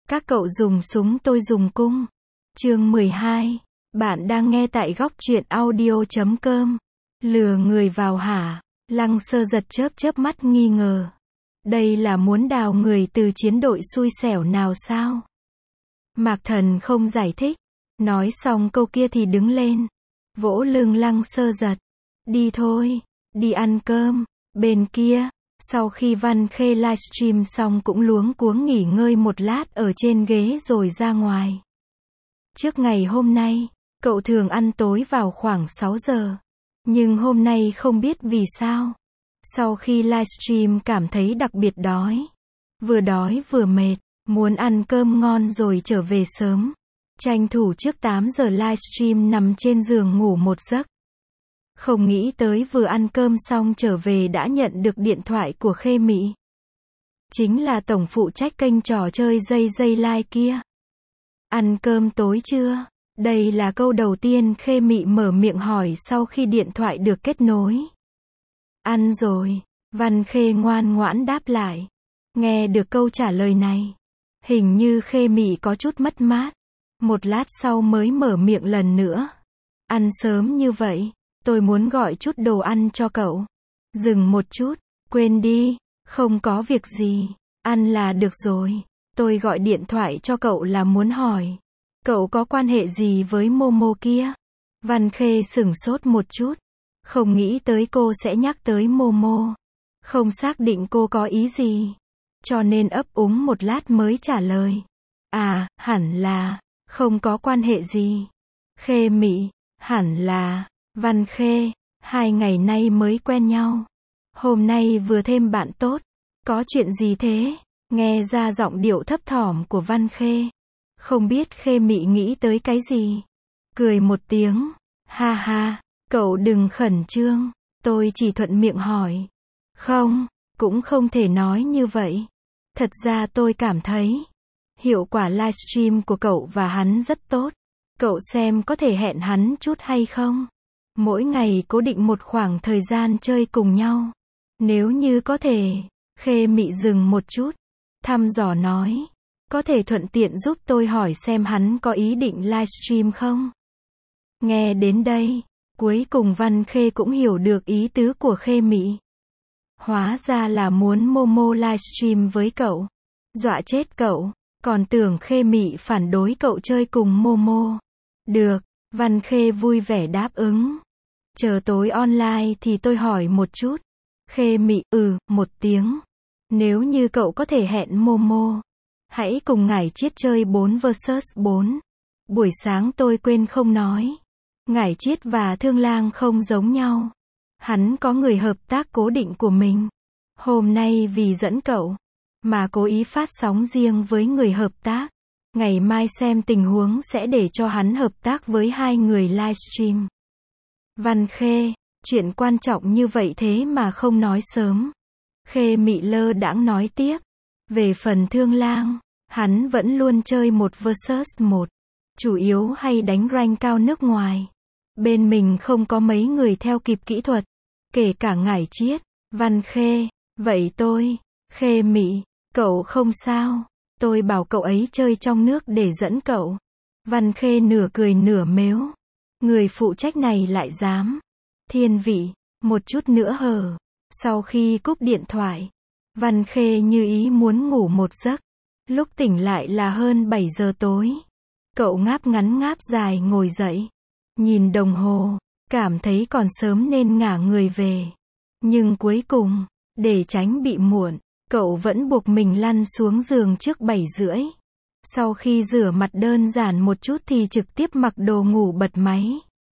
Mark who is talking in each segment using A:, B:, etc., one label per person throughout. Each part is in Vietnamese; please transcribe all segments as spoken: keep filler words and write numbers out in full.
A: Các cậu dùng súng tôi dùng cung. Chương mười hai. Bạn đang nghe tại góc truyện audio chấm com. Lừa người vào hả? Lăng Sơ Giật chớp chớp mắt nghi ngờ. Đây là muốn đào người từ chiến đội xui xẻo nào sao? Mạc Thần không giải thích. Nói xong câu kia thì đứng lên. Vỗ lưng Lăng Sơ Giật. Đi thôi, đi ăn cơm. Bên kia, sau khi Văn Khê livestream xong cũng luống cuống nghỉ ngơi một lát ở trên ghế rồi ra ngoài. Trước ngày hôm nay, cậu thường ăn tối vào khoảng sáu giờ. Nhưng hôm nay không biết vì sao. Sau khi livestream cảm thấy đặc biệt đói. Vừa đói vừa mệt, muốn ăn cơm ngon rồi trở về sớm. Tranh thủ trước tám giờ livestream nằm trên giường ngủ một giấc. Không nghĩ tới vừa ăn cơm xong trở về đã nhận được điện thoại của Khê Mị. Chính là tổng phụ trách kênh trò chơi dây dây like kia. Ăn cơm tối chưa? Đây là câu đầu tiên Khê Mị mở miệng hỏi sau khi điện thoại được kết nối. Ăn rồi, Văn Khê ngoan ngoãn đáp lại. Nghe được câu trả lời này, hình như Khê Mị có chút mất mát. Một lát sau mới mở miệng lần nữa. Ăn sớm như vậy, tôi muốn gọi chút đồ ăn cho cậu. Dừng một chút, quên đi, không có việc gì, ăn là được rồi. Tôi gọi điện thoại cho cậu là muốn hỏi, cậu có quan hệ gì với Momo kia? Văn Khê sửng sốt một chút, không nghĩ tới cô sẽ nhắc tới Momo. Không xác định cô có ý gì, cho nên ấp úng một lát mới trả lời. À, hẳn là, không có quan hệ gì. Khê Mị, hẳn là, Văn Khê, hai ngày nay mới quen nhau. Hôm nay vừa thêm bạn tốt, có chuyện gì thế? Nghe ra giọng điệu thấp thỏm của Văn Khê. Không biết Khê Mị nghĩ tới cái gì? Cười một tiếng, ha ha, cậu đừng khẩn trương, tôi chỉ thuận miệng hỏi. Không, cũng không thể nói như vậy. Thật ra tôi cảm thấy, hiệu quả livestream của cậu và hắn rất tốt. Cậu xem có thể hẹn hắn chút hay không? Mỗi ngày cố định một khoảng thời gian chơi cùng nhau. Nếu như có thể, Khê Mị dừng một chút, thăm dò nói, có thể thuận tiện giúp tôi hỏi xem hắn có ý định livestream không? Nghe đến đây, cuối cùng Văn Khê cũng hiểu được ý tứ của Khê Mị. Hóa ra là muốn Momo livestream với cậu. Dọa chết cậu, còn tưởng Khê Mị phản đối cậu chơi cùng Momo. Được, Văn Khê vui vẻ đáp ứng. Chờ tối online thì tôi hỏi một chút. Khê Mị, ừ, một tiếng. Nếu như cậu có thể hẹn Momo, hãy cùng Ngải Chiết chơi bốn versus bốn. Buổi sáng tôi quên không nói. Ngải Chiết và Thương Lang không giống nhau. Hắn có người hợp tác cố định của mình. Hôm nay vì dẫn cậu, mà cố ý phát sóng riêng với người hợp tác. Ngày mai xem tình huống sẽ để cho hắn hợp tác với hai người livestream. Văn Khê, chuyện quan trọng như vậy thế mà không nói sớm. Khê Mị lơ đãng nói tiếp. Về phần Thương Lang, hắn vẫn luôn chơi một versus một. Chủ yếu hay đánh rank cao nước ngoài. Bên mình không có mấy người theo kịp kỹ thuật. Kể cả Ngải Chiết. Văn Khê, vậy tôi, Khê Mị, cậu không sao. Tôi bảo cậu ấy chơi trong nước để dẫn cậu. Văn Khê nửa cười nửa mếu. Người phụ trách này lại dám. Thiên vị, một chút nữa hờ. Sau khi cúp điện thoại, Văn Khê như ý muốn ngủ một giấc. Lúc tỉnh lại là hơn bảy giờ tối. Cậu ngáp ngắn ngáp dài ngồi dậy. Nhìn đồng hồ, cảm thấy còn sớm nên ngả người về. Nhưng cuối cùng, để tránh bị muộn, cậu vẫn buộc mình lăn xuống giường trước bảy rưỡi. Sau khi rửa mặt đơn giản một chút thì trực tiếp mặc đồ ngủ bật máy.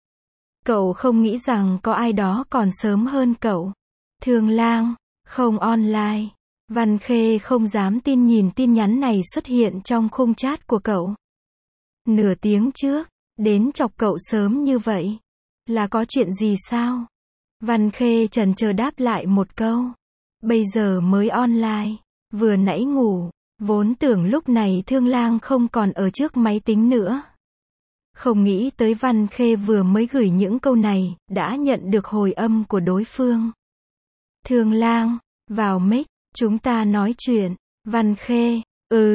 A: Cậu không nghĩ rằng có ai đó còn sớm hơn cậu. Thương Lang, không online. Văn Khê không dám tin nhìn tin nhắn này xuất hiện trong khung chat của cậu. Nửa tiếng trước, đến chọc cậu sớm như vậy. Là có chuyện gì sao? Văn Khê chần chờ đáp lại một câu. Bây giờ mới online, vừa nãy ngủ, vốn tưởng lúc này Thương Lang không còn ở trước máy tính nữa. Không nghĩ tới Văn Khê vừa mới gửi những câu này, đã nhận được hồi âm của đối phương. Thương Lang, vào mic, chúng ta nói chuyện. Văn Khê, ừ,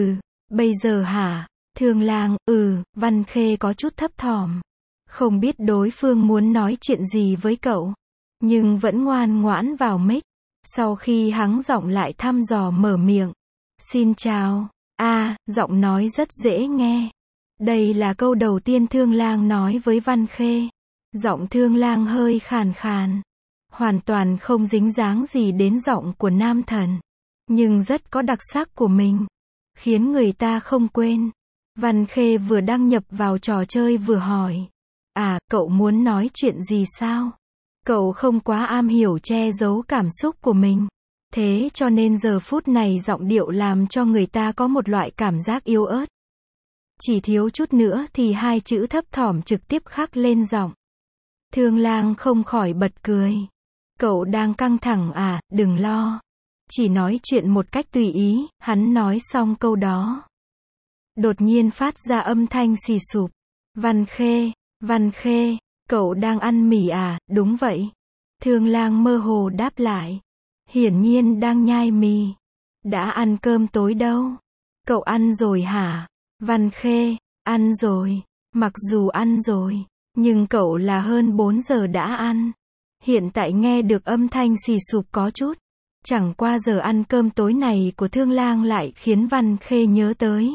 A: Bây giờ hả? Thương Lang, ừ, Văn Khê có chút thấp thỏm. Không biết đối phương muốn nói chuyện gì với cậu. Nhưng vẫn ngoan ngoãn vào mic. Sau khi hắng giọng lại thăm dò mở miệng. Xin chào. A, giọng nói rất dễ nghe. Đây là câu đầu tiên Thương Lang nói với Văn Khê. Giọng Thương Lang hơi khàn khàn. Hoàn toàn không dính dáng gì đến giọng của nam thần. Nhưng rất có đặc sắc của mình. Khiến người ta không quên. Văn Khê vừa đăng nhập vào trò chơi vừa hỏi. À, cậu muốn nói chuyện gì sao? Cậu không quá am hiểu che giấu cảm xúc của mình. Thế cho nên giờ phút này giọng điệu làm cho người ta có một loại cảm giác yếu ớt. Chỉ thiếu chút nữa thì hai chữ thấp thỏm trực tiếp khắc lên giọng. Thương Lang không khỏi bật cười. Cậu đang căng thẳng à, đừng lo. Chỉ nói chuyện một cách tùy ý, hắn nói xong câu đó. Đột nhiên phát ra âm thanh xì sụp. Văn Khê, Văn Khê, cậu đang ăn mì à, đúng vậy. Thương Lang mơ hồ đáp lại. Hiển nhiên đang nhai mì. Đã ăn cơm tối đâu? Cậu ăn rồi hả? Văn Khê, ăn rồi. Mặc dù ăn rồi, nhưng cậu là hơn bốn giờ đã ăn. Hiện tại nghe được âm thanh xì sụp có chút. Chẳng qua giờ ăn cơm tối này của Thương Lang lại khiến Văn Khê nhớ tới.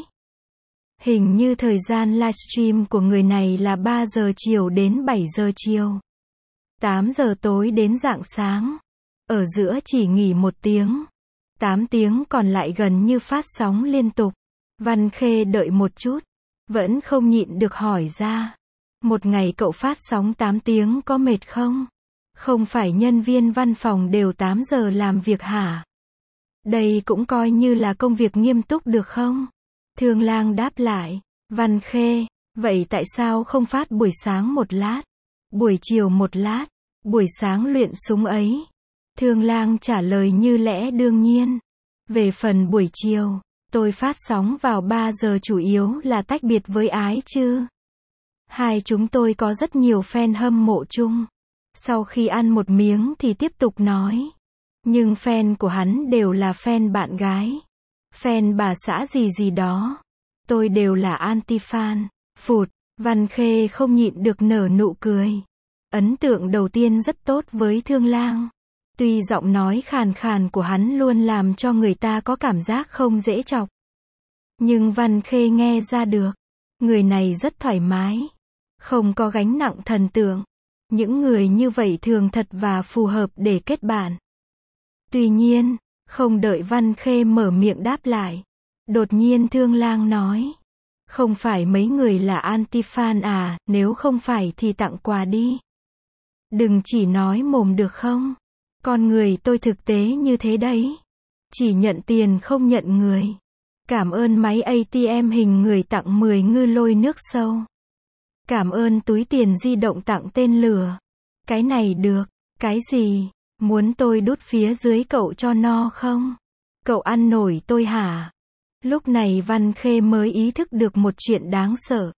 A: Hình như thời gian livestream của người này là ba giờ chiều đến bảy giờ chiều. tám giờ tối đến rạng sáng. Ở giữa chỉ nghỉ một tiếng. tám tiếng còn lại gần như phát sóng liên tục. Văn Khê đợi một chút. Vẫn không nhịn được hỏi ra. Một ngày cậu phát sóng tám tiếng có mệt không? Không phải nhân viên văn phòng đều tám giờ làm việc hả? Đây cũng coi như là công việc nghiêm túc được không? Thương Lang đáp lại. Văn Khê, vậy tại sao không phát buổi sáng một lát? Buổi chiều một lát? Buổi sáng luyện súng ấy? Thương Lang trả lời như lẽ đương nhiên. Về phần buổi chiều, tôi phát sóng vào ba giờ chủ yếu là tách biệt với Ái chứ. Hai chúng tôi có rất nhiều fan hâm mộ chung. Sau khi ăn một miếng thì tiếp tục nói. Nhưng fan của hắn đều là fan bạn gái. Fan bà xã gì gì đó. Tôi đều là anti-fan. Phụt, Văn Khê không nhịn được nở nụ cười. Ấn tượng đầu tiên rất tốt với Thương Lang. Tuy giọng nói khàn khàn của hắn luôn làm cho người ta có cảm giác không dễ chọc. Nhưng Văn Khê nghe ra được. Người này rất thoải mái. Không có gánh nặng thần tượng. Những người như vậy thường thật và phù hợp để kết bạn. Tuy nhiên, không đợi Văn Khê mở miệng đáp lại. Đột nhiên Thương Lang nói. Không phải mấy người là anti-fan à, nếu không phải thì tặng quà đi. Đừng chỉ nói mồm được không? Con người tôi thực tế như thế đấy. Chỉ nhận tiền không nhận người. Cảm ơn máy a tê em hình người tặng mười ngư lôi nước sâu. Cảm ơn túi tiền di động tặng tên lửa. Cái này được. Cái gì? Muốn tôi đút phía dưới cậu cho no không? Cậu ăn nổi tôi hả? Lúc này Văn Khê mới ý thức được một chuyện đáng sợ.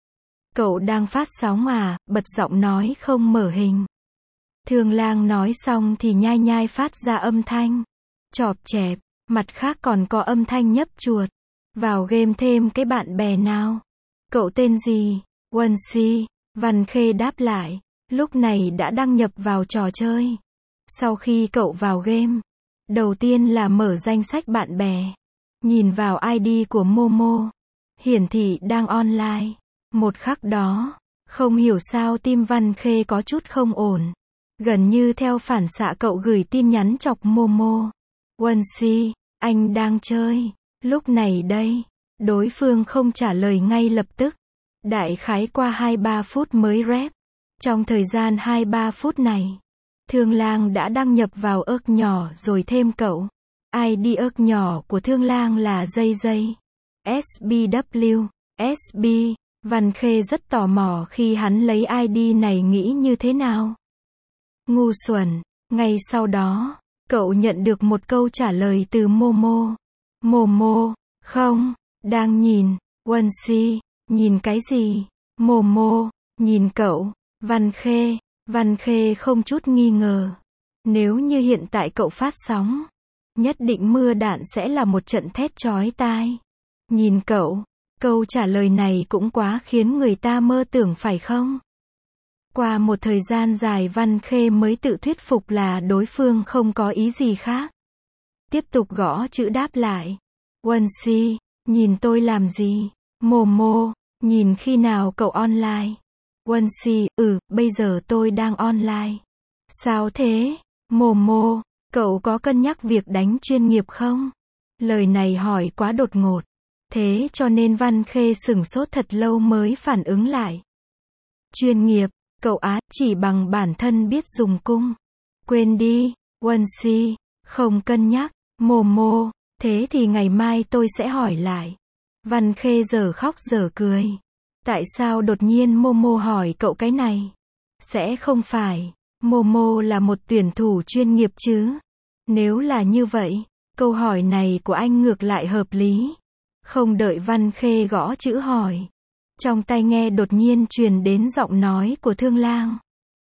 A: Cậu đang phát sóng à? Bật giọng nói không mở hình. Thương Lang nói xong thì nhai nhai phát ra âm thanh. Chọp chẹp. Mặt khác còn có âm thanh nhấp chuột. Vào game thêm cái bạn bè nào? Cậu tên gì? Wonsi. Văn Khê đáp lại. Lúc này đã đăng nhập vào trò chơi. Sau khi cậu vào game, đầu tiên là mở danh sách bạn bè. Nhìn vào i đê của Momo. Hiển thị đang online. Một khắc đó, không hiểu sao tim Văn Khê có chút không ổn. Gần như theo phản xạ cậu gửi tin nhắn chọc Momo. Wonsi, anh đang chơi. Lúc này đây, đối phương không trả lời ngay lập tức. Đại khái qua hai ba phút mới rep. Trong thời gian hai ba phút này, Thương Lang đã đăng nhập vào ớc nhỏ rồi thêm cậu. i đê ớc nhỏ của Thương Lang là dây dây. ét bê vê, ét bê. Văn Khê rất tò mò khi hắn lấy i đê này nghĩ như thế nào. Ngu xuẩn. Ngay sau đó, cậu nhận được một câu trả lời từ Momo. Momo, không, đang nhìn. Wonsi, nhìn cái gì? Momo, nhìn cậu. Văn Khê, Văn Khê không chút nghi ngờ. Nếu như hiện tại cậu phát sóng, nhất định mưa đạn sẽ là một trận thét chói tai. Nhìn cậu, câu trả lời này cũng quá khiến người ta mơ tưởng phải không? Qua một thời gian dài Văn Khê mới tự thuyết phục là đối phương không có ý gì khác. Tiếp tục gõ chữ đáp lại. Wonsi, nhìn tôi làm gì? Momo, nhìn khi nào cậu online? Wonsi, ừ, bây giờ tôi đang online. Sao thế? Momo, cậu có cân nhắc việc đánh chuyên nghiệp không? Lời này hỏi quá đột ngột. Thế cho nên Văn Khê sửng sốt thật lâu mới phản ứng lại. Chuyên nghiệp, cậu á, chỉ bằng bản thân biết dùng cung. Quên đi, Wonsi, không cân nhắc. Momo, thế thì ngày mai tôi sẽ hỏi lại. Văn Khê giờ khóc giờ cười. Tại sao đột nhiên Momo hỏi cậu cái này? Sẽ không phải, Momo là một tuyển thủ chuyên nghiệp chứ? Nếu là như vậy, câu hỏi này của anh ngược lại hợp lý. Không đợi Văn Khê gõ chữ hỏi. Trong tai nghe đột nhiên truyền đến giọng nói của Thương Lang.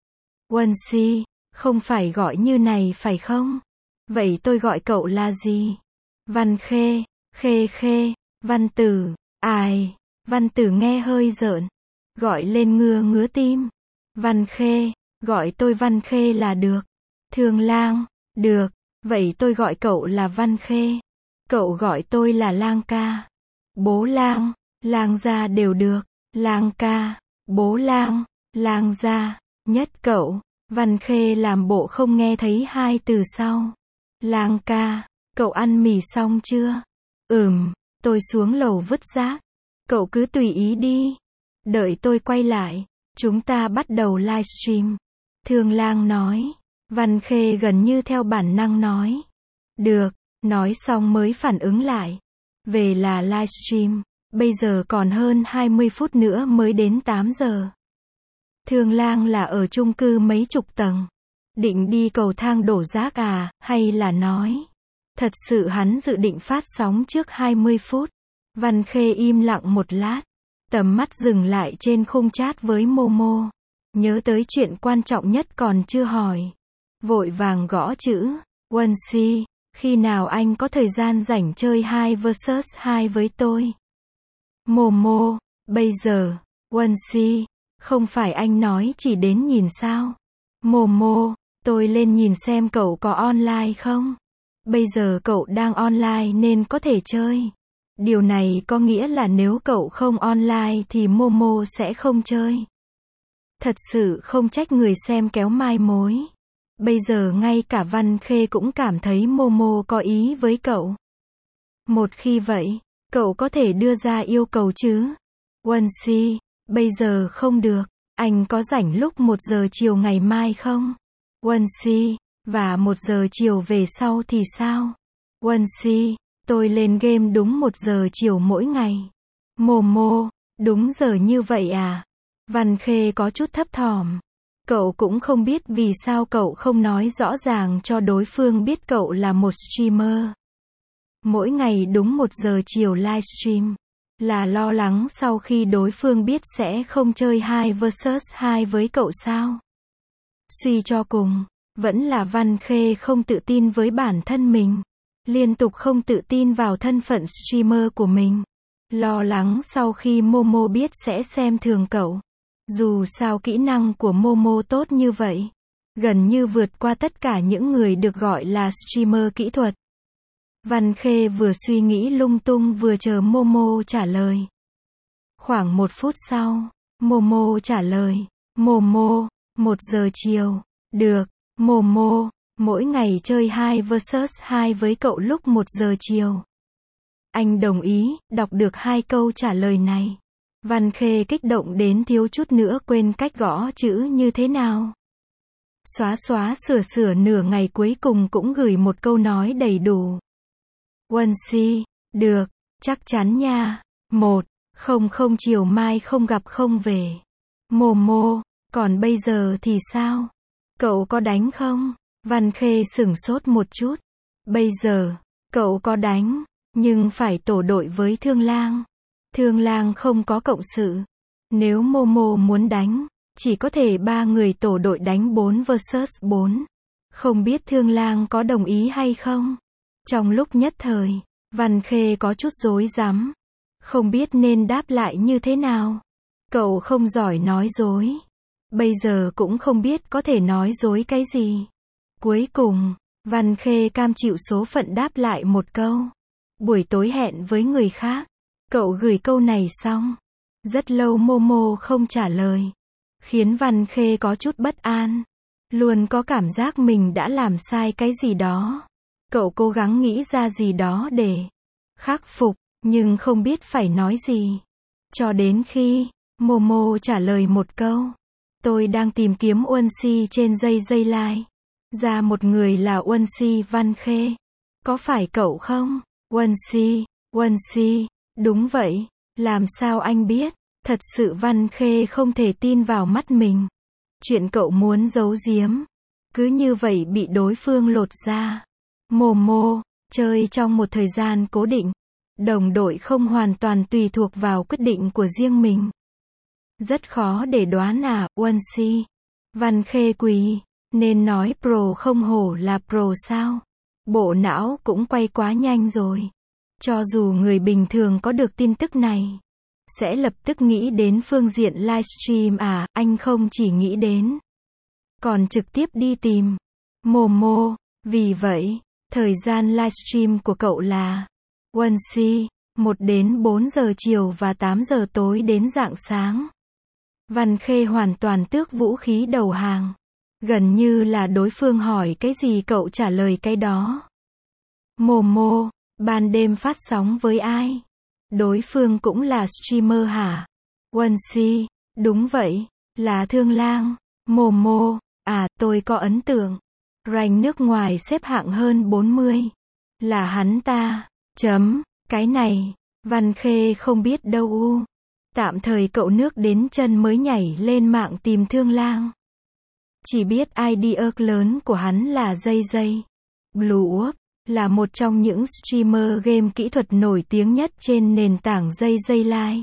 A: Wonsi, không phải gọi như này phải không? Vậy tôi gọi cậu là gì? Văn Khê, Khê Khê, Văn Tử, ai? Văn Tử nghe hơi rợn. Gọi lên ngứa ngứa tim. Văn Khê, gọi tôi Văn Khê là được. Thương Lang, được, vậy tôi gọi cậu là Văn Khê. Cậu gọi tôi là Lang ca. Bố Lang, Lang gia đều được. Lang ca, bố Lang, Lang gia, nhất cậu. Văn Khê làm bộ không nghe thấy hai từ sau. Lang ca, cậu ăn mì xong chưa? Ừm, tôi xuống lầu vứt rác. Cậu cứ tùy ý đi. Đợi tôi quay lại, chúng ta bắt đầu livestream. Thương Lang nói. Văn Khê gần như theo bản năng nói. Được, nói xong mới phản ứng lại. Về là livestream, bây giờ còn hơn hai mươi phút nữa mới đến tám giờ. Thương Lang là ở chung cư mấy chục tầng. Định đi cầu thang đổ rác à, hay là nói. Thật sự hắn dự định phát sóng trước hai mươi phút. Văn Khê im lặng một lát. Tầm mắt dừng lại trên khung chat với Momo. Nhớ tới chuyện quan trọng nhất còn chưa hỏi. Vội vàng gõ chữ. Wonsi, khi nào anh có thời gian rảnh chơi hai versus hai với tôi? Momo, bây giờ. Wonsi, không phải anh nói chỉ đến nhìn sao? Momo, tôi lên nhìn xem cậu có online không? Bây giờ cậu đang online nên có thể chơi. Điều này có nghĩa là nếu cậu không online thì Momo sẽ không chơi. Thật sự không trách người xem kéo mai mối. Bây giờ ngay cả Văn Khê cũng cảm thấy Momo có ý với cậu. Một khi vậy, cậu có thể đưa ra yêu cầu chứ? Wonsi, bây giờ không được. Anh có rảnh lúc một giờ chiều ngày mai không? Wonsi, và một giờ chiều về sau thì sao? Wonsi, tôi lên game đúng một giờ chiều mỗi ngày. Momo, đúng giờ như vậy à? Văn Khê có chút thấp thỏm. Cậu cũng không biết vì sao cậu không nói rõ ràng cho đối phương biết cậu là một streamer. Mỗi ngày đúng một giờ chiều livestream. Là lo lắng sau khi đối phương biết sẽ không chơi hai versus hai với cậu sao? Suy cho cùng, vẫn là Văn Khê không tự tin với bản thân mình. Liên tục không tự tin vào thân phận streamer của mình. Lo lắng sau khi Momo biết sẽ xem thường cậu. Dù sao kỹ năng của Momo tốt như vậy. Gần như vượt qua tất cả những người được gọi là streamer kỹ thuật. Văn Khê vừa suy nghĩ lung tung vừa chờ Momo trả lời. Khoảng một phút sau, Momo trả lời. Momo, một giờ chiều. Được, Momo, mỗi ngày chơi hai versus hai với cậu lúc một giờ chiều. Anh đồng ý, đọc được hai câu trả lời này. Văn Khê kích động đến thiếu chút nữa quên cách gõ chữ như thế nào. Xóa xóa sửa sửa nửa ngày cuối cùng cũng gửi một câu nói đầy đủ. Wonsi, được, chắc chắn nha. Một, không không chiều mai không gặp không về. Momo, còn bây giờ thì sao? Cậu có đánh không? Văn Khê sửng sốt một chút. Bây giờ, cậu có đánh, nhưng phải tổ đội với Thương Lang. Thương Lang không có cộng sự. Nếu Momo muốn đánh, chỉ có thể ba người tổ đội đánh bốn versus bốn. Không biết Thương Lang có đồng ý hay không? Trong lúc nhất thời, Văn Khê có chút rối rắm. Không biết nên đáp lại như thế nào. Cậu không giỏi nói dối. Bây giờ cũng không biết có thể nói dối cái gì. Cuối cùng, Văn Khê cam chịu số phận đáp lại một câu. Buổi tối hẹn với người khác. Cậu gửi câu này xong. Rất lâu Momo không trả lời. Khiến Văn Khê có chút bất an. Luôn có cảm giác mình đã làm sai cái gì đó. Cậu cố gắng nghĩ ra gì đó để khắc phục, nhưng không biết phải nói gì. Cho đến khi Momo trả lời một câu. Tôi đang tìm kiếm Uân Si trên dây dây lai. Ra một người là Uân Si Văn Khê. Có phải cậu không? Uân Si, Uân Si, đúng vậy. Làm sao anh biết? Thật sự Văn Khê không thể tin vào mắt mình. Chuyện cậu muốn giấu giếm. Cứ như vậy bị đối phương lột ra. Momo, chơi trong một thời gian cố định. Đồng đội không hoàn toàn tùy thuộc vào quyết định của riêng mình. Rất khó để đoán à, Uân Si. Văn Khê quỳ, nên nói pro không hổ là pro sao. Bộ não cũng quay quá nhanh rồi. Cho dù người bình thường có được tin tức này, sẽ lập tức nghĩ đến phương diện livestream à, anh không chỉ nghĩ đến, còn trực tiếp đi tìm Momo. Vì vậy, thời gian livestream của cậu là Uân Si, một đến bốn giờ chiều và tám giờ tối đến rạng sáng. Văn Khê hoàn toàn tước vũ khí đầu hàng. Gần như là đối phương hỏi cái gì cậu trả lời cái đó. Momo, ban đêm phát sóng với ai? Đối phương cũng là streamer hả? Uân Si, đúng vậy, là Thương Lang. Momo, à, tôi có ấn tượng. Rank nước ngoài xếp hạng hơn bốn mươi. Là hắn ta. Chấm, cái này, Văn Khê không biết đâu u. Tạm thời cậu nước đến chân mới nhảy lên mạng tìm Thương Lang. Chỉ biết i đê ức lớn của hắn là Dây Dây. Blue Up là một trong những streamer game kỹ thuật nổi tiếng nhất trên nền tảng Dây Dây Live.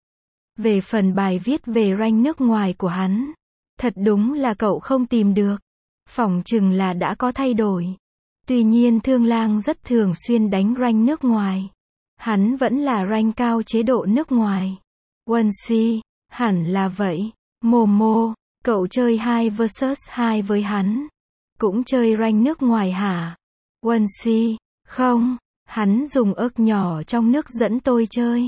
A: Về phần bài viết về rank nước ngoài của hắn, thật đúng là cậu không tìm được. Phỏng chừng là đã có thay đổi. Tuy nhiên Thương Lang rất thường xuyên đánh rank nước ngoài. Hắn vẫn là rank cao chế độ nước ngoài. Uân Si, hẳn là vậy. Momo, cậu chơi hai versus hai với hắn. Cũng chơi rank nước ngoài hả? Uân Si, không, hắn dùng ức nhỏ trong nước dẫn tôi chơi.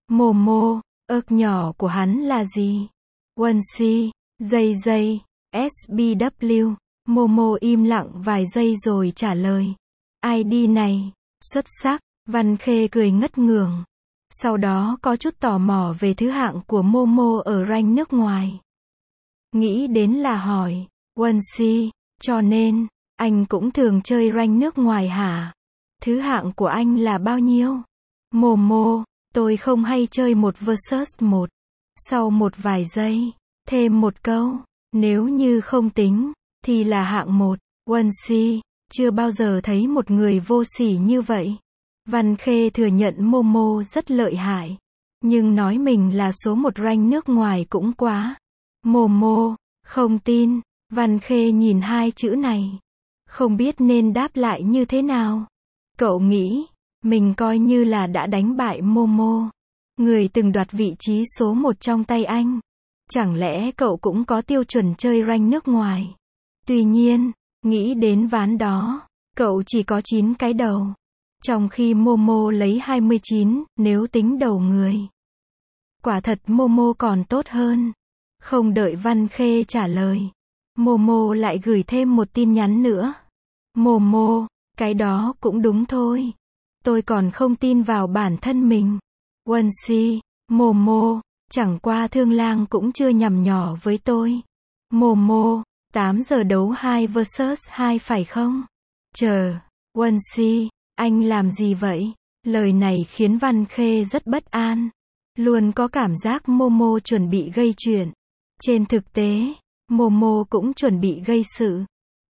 A: Momo, ức nhỏ của hắn là gì? Uân Si, Dây Dây, ét bê vê. Momo im lặng vài giây rồi trả lời. i đê này, xuất sắc. Văn Khê cười ngất ngưởng. Sau đó có chút tò mò về thứ hạng của Momo ở rank nước ngoài. Nghĩ đến là hỏi, Uân Si, cho nên, anh cũng thường chơi rank nước ngoài hả? Thứ hạng của anh là bao nhiêu? Momo, tôi không hay chơi một versus một. Sau một vài giây, thêm một câu, nếu như không tính, thì là hạng một. Uân Si, chưa bao giờ thấy một người vô sỉ như vậy. Văn Khê thừa nhận Momo rất lợi hại. Nhưng nói mình là số một rank nước ngoài cũng quá. Momo, không tin. Văn Khê nhìn hai chữ này. Không biết nên đáp lại như thế nào. Cậu nghĩ, mình coi như là đã đánh bại Momo. Người từng đoạt vị trí số một trong tay anh. Chẳng lẽ cậu cũng có tiêu chuẩn chơi rank nước ngoài? Tuy nhiên, nghĩ đến ván đó, cậu chỉ có chín cái đầu. Trong khi Momo lấy hai mươi chín, nếu tính đầu người. Quả thật Momo còn tốt hơn. Không đợi Văn Khê trả lời, Momo lại gửi thêm một tin nhắn nữa. Momo, cái đó cũng đúng thôi. Tôi còn không tin vào bản thân mình. Uân Si, Momo, chẳng qua Thương Lang cũng chưa nhằm nhỏ với tôi. Momo, tám giờ đấu hai versus hai phải không? Chờ, Uân Si, anh làm gì vậy? Lời này khiến Văn Khê rất bất an. Luôn có cảm giác Momo chuẩn bị gây chuyện. Trên thực tế, Momo cũng chuẩn bị gây sự.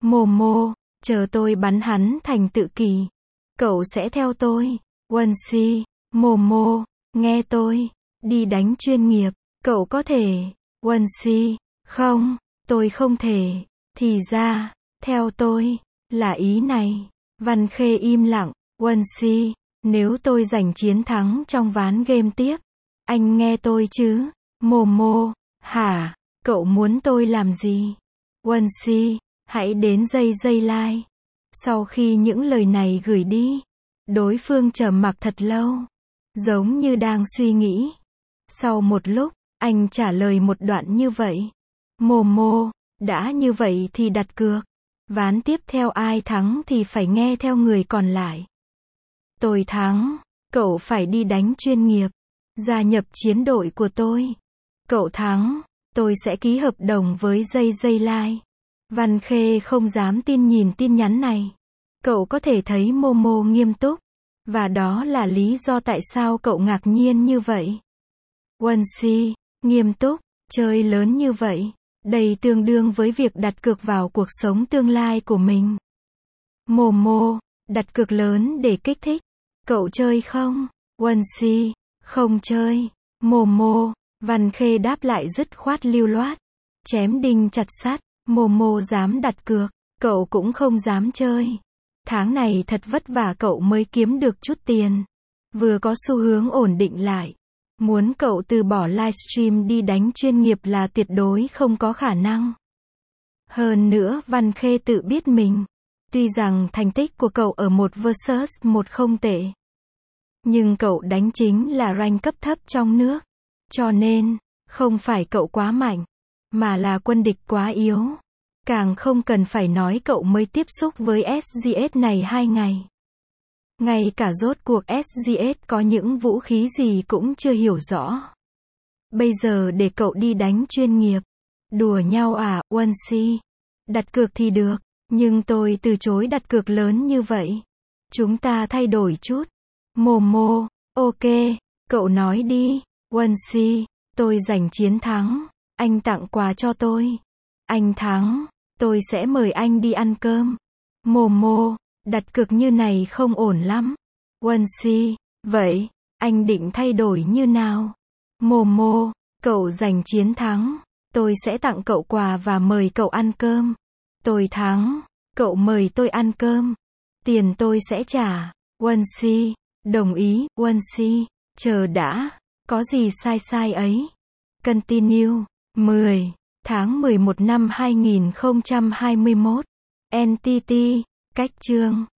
A: Momo, chờ tôi bắn hắn thành tự kỷ. Cậu sẽ theo tôi. Uân Si, Momo, nghe tôi. Đi đánh chuyên nghiệp. Cậu có thể. Uân Si, không, tôi không thể. Thì ra, theo tôi, là ý này. Văn Khê im lặng. Uân Si, Nếu tôi giành chiến thắng trong ván game tiếp, anh nghe tôi chứ? Momo, hả? Cậu muốn tôi làm gì? Wonsi, hãy đến giây giây like. Sau khi những lời này gửi đi, đối phương trầm mặc thật lâu, giống như đang suy nghĩ. Sau một lúc, anh trả lời một đoạn như vậy. Momo, đã như vậy thì đặt cược. Ván tiếp theo ai thắng thì phải nghe theo người còn lại. Tôi thắng, cậu phải đi đánh chuyên nghiệp, gia nhập chiến đội của tôi. Cậu thắng, tôi sẽ ký hợp đồng với giây giây like. Văn Khê không dám tin nhìn tin nhắn này. Cậu có thể thấy Momo nghiêm túc, và đó là lý do tại sao cậu ngạc nhiên như vậy. Wonsi, nghiêm túc, chơi lớn như vậy, đây tương đương với việc đặt cược vào cuộc sống tương lai của mình. Momo, đặt cược lớn để kích thích. Cậu chơi không? Wonsi, không chơi. Momo, Văn Khê đáp lại dứt khoát lưu loát. Chém đinh chặt sắt, Momo dám đặt cược, cậu cũng không dám chơi. Tháng này thật vất vả cậu mới kiếm được chút tiền. Vừa có xu hướng ổn định lại. Muốn cậu từ bỏ livestream đi đánh chuyên nghiệp là tuyệt đối không có khả năng. Hơn nữa Văn Khê tự biết mình. Tuy rằng thành tích của cậu ở một versus một không tệ. Nhưng cậu đánh chính là rank cấp thấp trong nước. Cho nên, không phải cậu quá mạnh, mà là quân địch quá yếu. Càng không cần phải nói cậu mới tiếp xúc với ét giê ét này hai ngày. Ngay cả rốt cuộc ét giê ét có những vũ khí gì cũng chưa hiểu rõ. Bây giờ để cậu đi đánh chuyên nghiệp. Đùa nhau à, Wonsi? Đặt cược thì được, nhưng tôi từ chối đặt cược lớn như vậy. Chúng ta thay đổi chút. Momo, ok, cậu nói đi. Wonsi, tôi giành chiến thắng, anh tặng quà cho tôi. Anh thắng, tôi sẽ mời anh đi ăn cơm. Momo, đặt cược như này không ổn lắm. Wonsi, vậy, anh định thay đổi như nào? Momo, cậu giành chiến thắng, tôi sẽ tặng cậu quà và mời cậu ăn cơm. Tôi thắng, cậu mời tôi ăn cơm. Tiền tôi sẽ trả. Wonsi, đồng ý. Wonsi, chờ đã, có gì sai sai ấy. Continue, mười tháng mười một năm hai nghìn không trăm hai mươi mốt. en tê tê, cách chương.